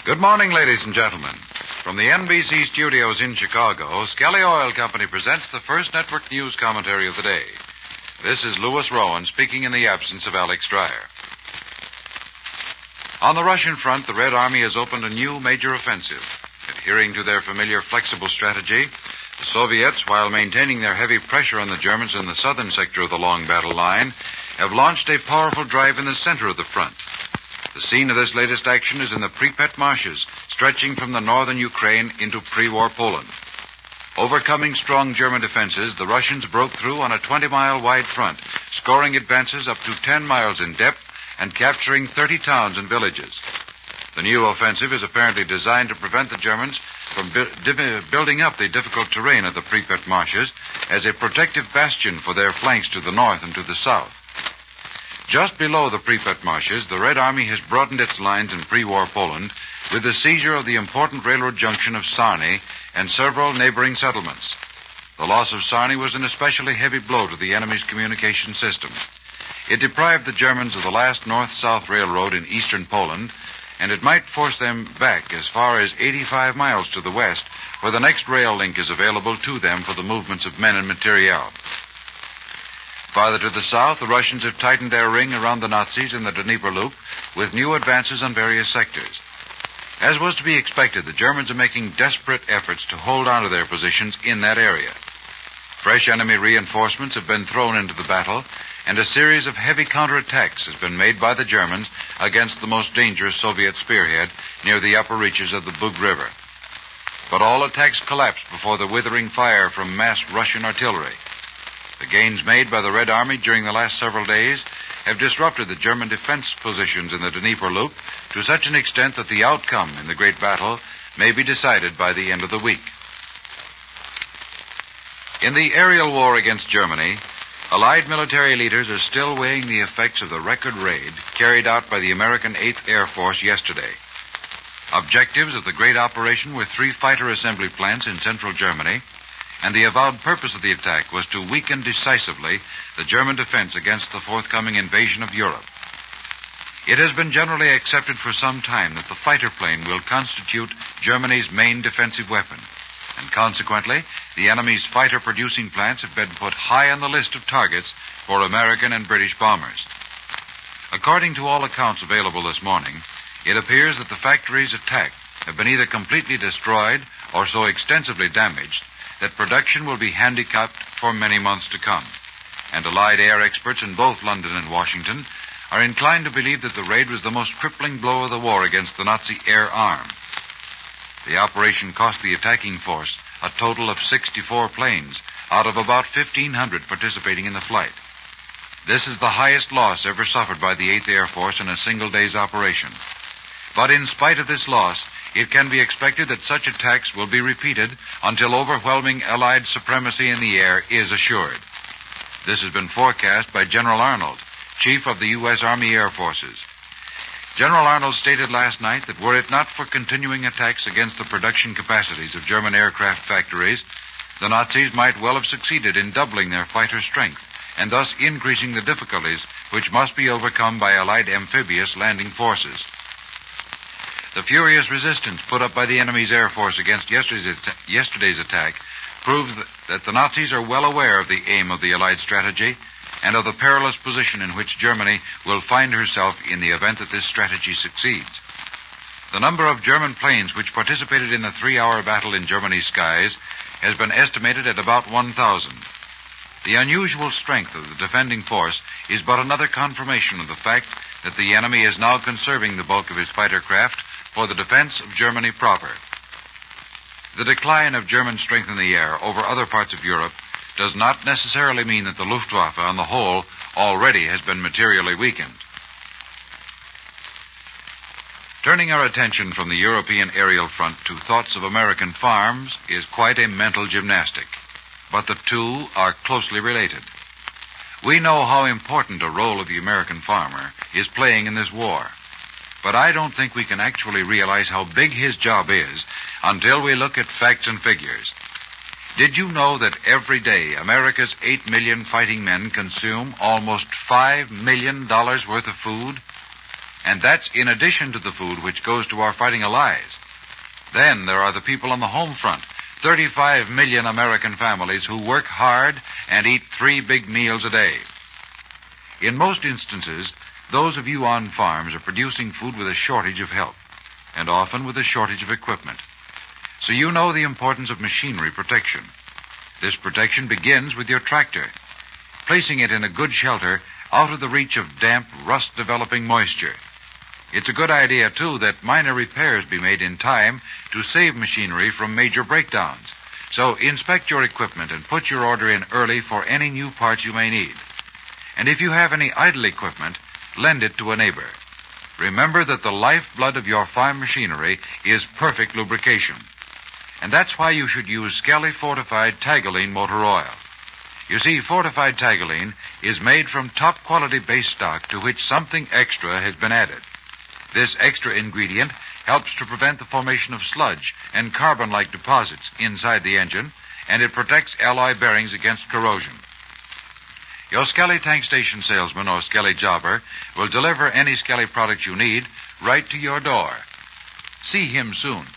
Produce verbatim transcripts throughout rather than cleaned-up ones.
Good morning, ladies and gentlemen. From the N B C studios in Chicago, Skelly Oil Company presents the first network news commentary of the day. This is Louis Rowan speaking in the absence of Alex Dreyer. On the Russian front, the Red Army has opened a new major offensive. Adhering to their familiar flexible strategy, the Soviets, while maintaining their heavy pressure on the Germans in the southern sector of the long battle line, have launched a powerful drive in the center of the front. The scene of this latest action is in the Pripet marshes, stretching from the northern Ukraine into pre-war Poland. Overcoming strong German defenses, the Russians broke through on a twenty-mile wide front, scoring advances up to ten miles in depth and capturing thirty towns and villages. The new offensive is apparently designed to prevent the Germans from bu- di- building up the difficult terrain of the Pripet marshes as a protective bastion for their flanks to the north and to the south. Just below the Pripet marshes, the Red Army has broadened its lines in pre-war Poland with the seizure of the important railroad junction of Sarny and several neighboring settlements. The loss of Sarny was an especially heavy blow to the enemy's communication system. It deprived the Germans of the last north-south railroad in eastern Poland, and it might force them back as far as eighty-five miles to the west, where the next rail link is available to them for the movements of men and materiel. Farther to the south, the Russians have tightened their ring around the Nazis in the Dnieper Loop with new advances on various sectors. As was to be expected, the Germans are making desperate efforts to hold on to their positions in that area. Fresh enemy reinforcements have been thrown into the battle, and a series of heavy counterattacks has been made by the Germans against the most dangerous Soviet spearhead near the upper reaches of the Bug River. But all attacks collapsed before the withering fire from massed Russian artillery. The gains made by the Red Army during the last several days have disrupted the German defense positions in the Dnieper Loop to such an extent that the outcome in the great battle may be decided by the end of the week. In the aerial war against Germany, Allied military leaders are still weighing the effects of the record raid carried out by the American eighth Air Force yesterday. Objectives of the great operation were three fighter assembly plants in central Germany, and the avowed purpose of the attack was to weaken decisively the German defense against the forthcoming invasion of Europe. It has been generally accepted for some time that the fighter plane will constitute Germany's main defensive weapon, and consequently, the enemy's fighter-producing plants have been put high on the list of targets for American and British bombers. According to all accounts available this morning, it appears that the factories attacked have been either completely destroyed or so extensively damaged that production will be handicapped for many months to come. And Allied air experts in both London and Washington are inclined to believe that the raid was the most crippling blow of the war against the Nazi air arm. The operation cost the attacking force a total of sixty-four planes out of about fifteen hundred participating in the flight. This is the highest loss ever suffered by the eighth Air Force in a single day's operation. But in spite of this loss, it can be expected that such attacks will be repeated until overwhelming Allied supremacy in the air is assured. This has been forecast by General Arnold, Chief of the U S Army Air Forces. General Arnold stated last night that were it not for continuing attacks against the production capacities of German aircraft factories, the Nazis might well have succeeded in doubling their fighter strength and thus increasing the difficulties which must be overcome by Allied amphibious landing forces. The furious resistance put up by the enemy's air force against yesterday's, at- yesterday's attack proves that the Nazis are well aware of the aim of the Allied strategy and of the perilous position in which Germany will find herself in the event that this strategy succeeds. The number of German planes which participated in the three-hour battle in Germany's skies has been estimated at about one thousand. The unusual strength of the defending force is but another confirmation of the fact that the enemy is now conserving the bulk of his fighter craft for the defense of Germany proper. The decline of German strength in the air over other parts of Europe does not necessarily mean that the Luftwaffe on the whole already has been materially weakened. Turning our attention from the European aerial front to thoughts of American farms is quite a mental gymnastic, but the two are closely related. We know how important a role the American farmer is playing in this war, but I don't think we can actually realize how big his job is until we look at facts and figures. Did you know that every day America's eight million fighting men consume almost five million dollars worth of food? And that's in addition to the food which goes to our fighting allies. Then there are the people on the home front, thirty-five million American families who work hard and eat three big meals a day. In most instances, those of you on farms are producing food with a shortage of help, and often with a shortage of equipment. So you know the importance of machinery protection. This protection begins with your tractor, placing it in a good shelter out of the reach of damp, rust-developing moisture. It's a good idea, too, that minor repairs be made in time to save machinery from major breakdowns. So inspect your equipment and put your order in early for any new parts you may need. And if you have any idle equipment, lend it to a neighbor. Remember that the lifeblood of your farm machinery is perfect lubrication. And that's why you should use Skelly Fortified Tagolene motor oil. You see, Fortified Tagolene is made from top-quality base stock to which something extra has been added. This extra ingredient helps to prevent the formation of sludge and carbon-like deposits inside the engine, and it protects alloy bearings against corrosion. Your Skelly tank station salesman or Skelly jobber will deliver any Skelly product you need right to your door. See him soon.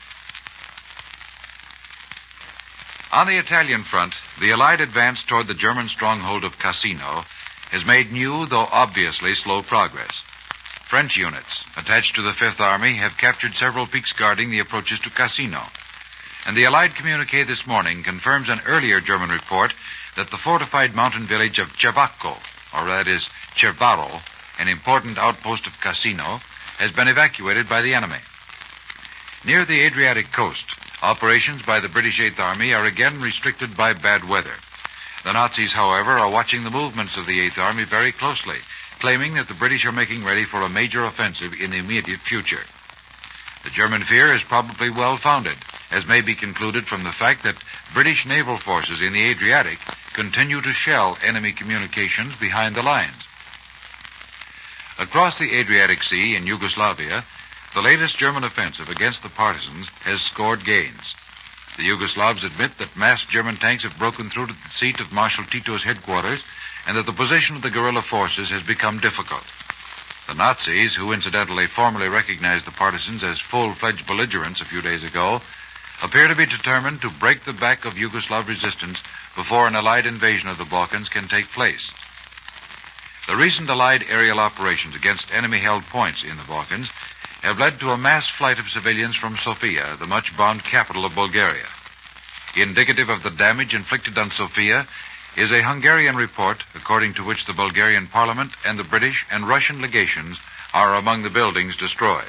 On the Italian front, the Allied advance toward the German stronghold of Cassino has made new, though obviously slow progress. French units attached to the Fifth Army have captured several peaks guarding the approaches to Cassino. And the Allied communique this morning confirms an earlier German report that the fortified mountain village of Cervacco, or that is Cervaro, an important outpost of Cassino, has been evacuated by the enemy. Near the Adriatic coast, operations by the British Eighth Army are again restricted by bad weather. The Nazis, however, are watching the movements of the Eighth Army very closely, claiming that the British are making ready for a major offensive in the immediate future. The German fear is probably well-founded, as may be concluded from the fact that British naval forces in the Adriatic continue to shell enemy communications behind the lines. Across the Adriatic Sea in Yugoslavia, the latest German offensive against the partisans has scored gains. The Yugoslavs admit that massed German tanks have broken through to the seat of Marshal Tito's headquarters and that the position of the guerrilla forces has become difficult. The Nazis, who incidentally formally recognized the partisans as full-fledged belligerents a few days ago, appear to be determined to break the back of Yugoslav resistance before an Allied invasion of the Balkans can take place. The recent Allied aerial operations against enemy-held points in the Balkans have led to a mass flight of civilians from Sofia, the much-bombed capital of Bulgaria. Indicative of the damage inflicted on Sofia is a Hungarian report according to which the Bulgarian Parliament and the British and Russian legations are among the buildings destroyed.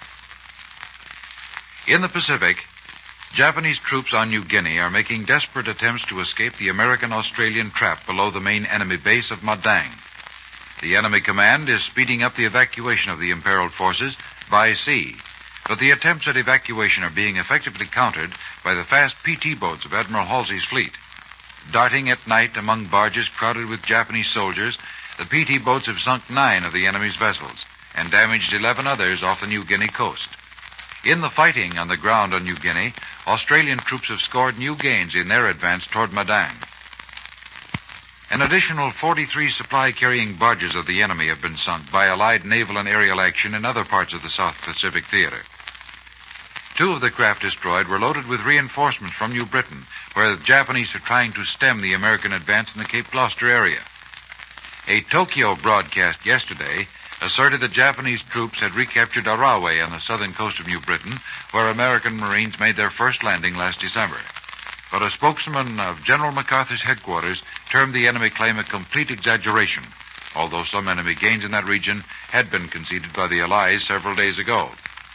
In the Pacific, Japanese troops on New Guinea are making desperate attempts to escape the American-Australian trap below the main enemy base of Madang. The enemy command is speeding up the evacuation of the imperiled forces by sea, but the attempts at evacuation are being effectively countered by the fast P T boats of Admiral Halsey's fleet. Darting at night among barges crowded with Japanese soldiers, the P T boats have sunk nine of the enemy's vessels and damaged eleven others off the New Guinea coast. In the fighting on the ground on New Guinea, Australian troops have scored new gains in their advance toward Madang. An additional forty-three supply-carrying barges of the enemy have been sunk by Allied naval and aerial action in other parts of the South Pacific theater. Two of the craft destroyed were loaded with reinforcements from New Britain, where the Japanese are trying to stem the American advance in the Cape Gloucester area. A Tokyo broadcast yesterday asserted that Japanese troops had recaptured Arawe on the southern coast of New Britain, where American Marines made their first landing last December. But a spokesman of General MacArthur's headquarters termed the enemy claim a complete exaggeration, although some enemy gains in that region had been conceded by the Allies several days ago.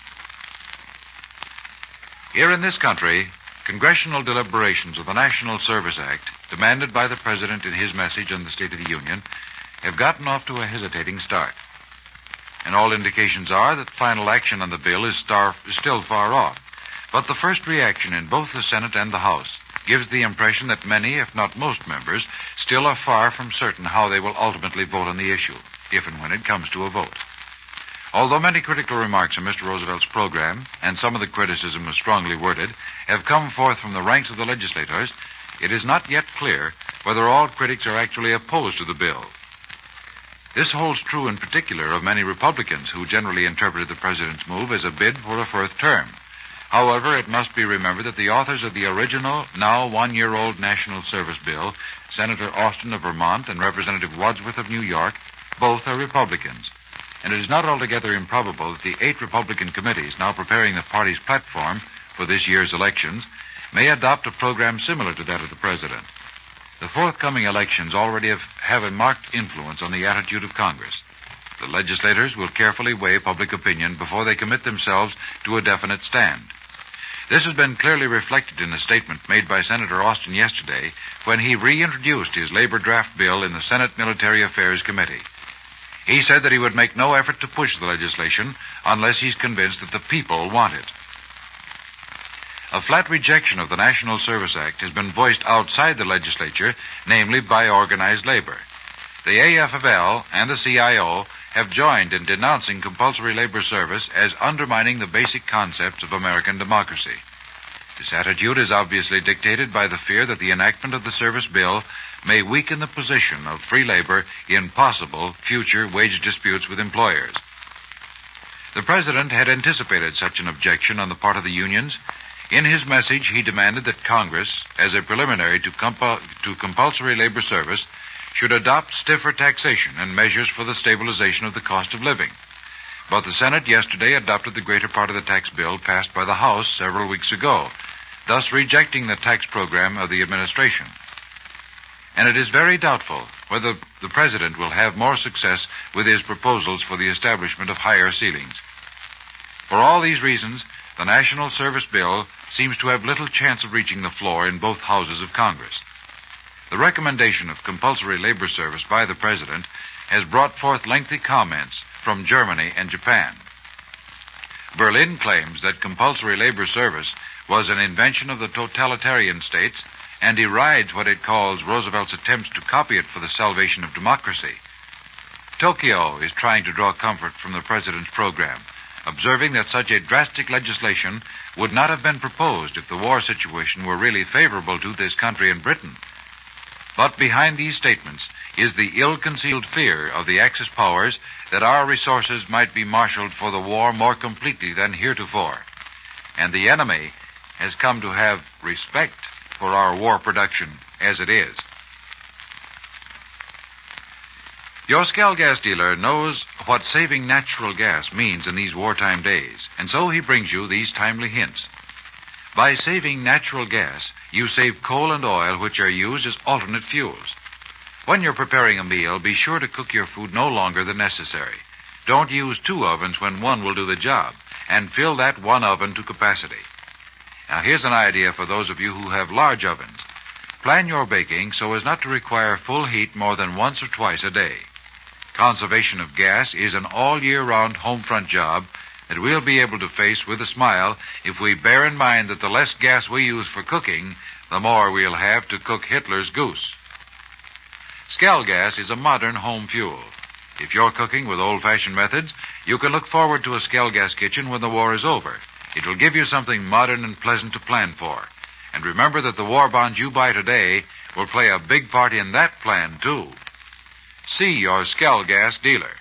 Here in this country, congressional deliberations of the National Service Act, demanded by the President in his message on the State of the Union, have gotten off to a hesitating start. And all indications are that final action on the bill is, star- is still far off. But the first reaction in both the Senate and the House gives the impression that many, if not most members, still are far from certain how they will ultimately vote on the issue, if and when it comes to a vote. Although many critical remarks on Mister Roosevelt's program, and some of the criticism was strongly worded, have come forth from the ranks of the legislators, it is not yet clear whether all critics are actually opposed to the bill. This holds true in particular of many Republicans who generally interpreted the president's move as a bid for a fourth term. However, it must be remembered that the authors of the original, now one-year-old National Service Bill, Senator Austin of Vermont and Representative Wadsworth of New York, both are Republicans. And it is not altogether improbable that the eight Republican committees now preparing the party's platform for this year's elections may adopt a program similar to that of the president. The forthcoming elections already have, have a marked influence on the attitude of Congress. The legislators will carefully weigh public opinion before they commit themselves to a definite stand. This has been clearly reflected in a statement made by Senator Austin yesterday when he reintroduced his labor draft bill in the Senate Military Affairs Committee. He said that he would make no effort to push the legislation unless he's convinced that the people want it. A flat rejection of the National Service Act has been voiced outside the legislature, namely by organized labor. The A F F L and the C I O have joined in denouncing compulsory labor service as undermining the basic concepts of American democracy. This attitude is obviously dictated by the fear that the enactment of the service bill may weaken the position of free labor in possible future wage disputes with employers. The president had anticipated such an objection on the part of the unions. In his message, he demanded that Congress, as a preliminary to, compu- to compulsory labor service, should adopt stiffer taxation and measures for the stabilization of the cost of living. But the Senate yesterday adopted the greater part of the tax bill passed by the House several weeks ago, thus rejecting the tax program of the administration. And it is very doubtful whether the president will have more success with his proposals for the establishment of higher ceilings. For all these reasons, the National Service Bill seems to have little chance of reaching the floor in both houses of Congress. The recommendation of compulsory labor service by the president has brought forth lengthy comments from Germany and Japan. Berlin claims that compulsory labor service was an invention of the totalitarian states and derides what it calls Roosevelt's attempts to copy it for the salvation of democracy. Tokyo is trying to draw comfort from the president's program, observing that such a drastic legislation would not have been proposed if the war situation were really favorable to this country and Britain. But behind these statements is the ill-concealed fear of the Axis powers that our resources might be marshaled for the war more completely than heretofore. And the enemy has come to have respect for our war production as it is. Your Scal gas dealer knows what saving natural gas means in these wartime days, and so he brings you these timely hints. By saving natural gas, you save coal and oil, which are used as alternate fuels. When you're preparing a meal, be sure to cook your food no longer than necessary. Don't use two ovens when one will do the job, and fill that one oven to capacity. Now, here's an idea for those of you who have large ovens. Plan your baking so as not to require full heat more than once or twice a day. Conservation of gas is an all-year-round home front job that we'll be able to face with a smile if we bear in mind that the less gas we use for cooking, the more we'll have to cook Hitler's goose. Scal gas is a modern home fuel. If you're cooking with old-fashioned methods, you can look forward to a Scal gas kitchen when the war is over. It will give you something modern and pleasant to plan for. And remember that the war bonds you buy today will play a big part in that plan, too. See your Scal gas dealer.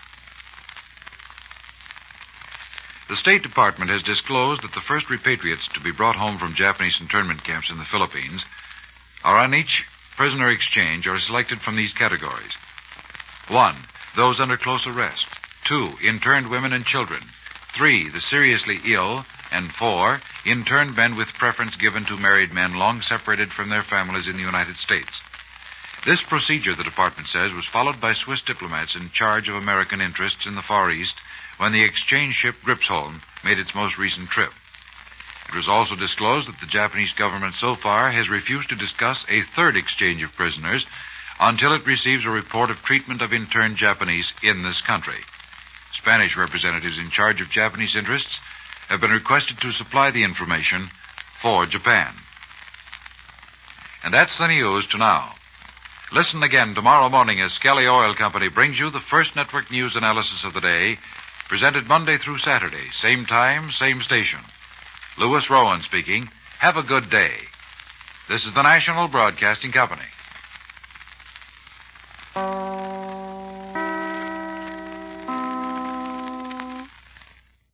The State Department has disclosed that the first repatriates to be brought home from Japanese internment camps in the Philippines are on each prisoner exchange are selected from these categories. One, those under close arrest. Two, interned women and children. Three, the seriously ill. And four, interned men with preference given to married men long separated from their families in the United States. This procedure, the department says, was followed by Swiss diplomats in charge of American interests in the Far East when the exchange ship Gripsholm made its most recent trip. It was also disclosed that the Japanese government so far has refused to discuss a third exchange of prisoners until it receives a report of treatment of interned Japanese in this country. Spanish representatives in charge of Japanese interests have been requested to supply the information for Japan. And that's the news to now. Listen again tomorrow morning as Skelly Oil Company brings you the first network news analysis of the day, presented Monday through Saturday, same time, same station. Louis Rowan speaking. Have a good day. This is the National Broadcasting Company.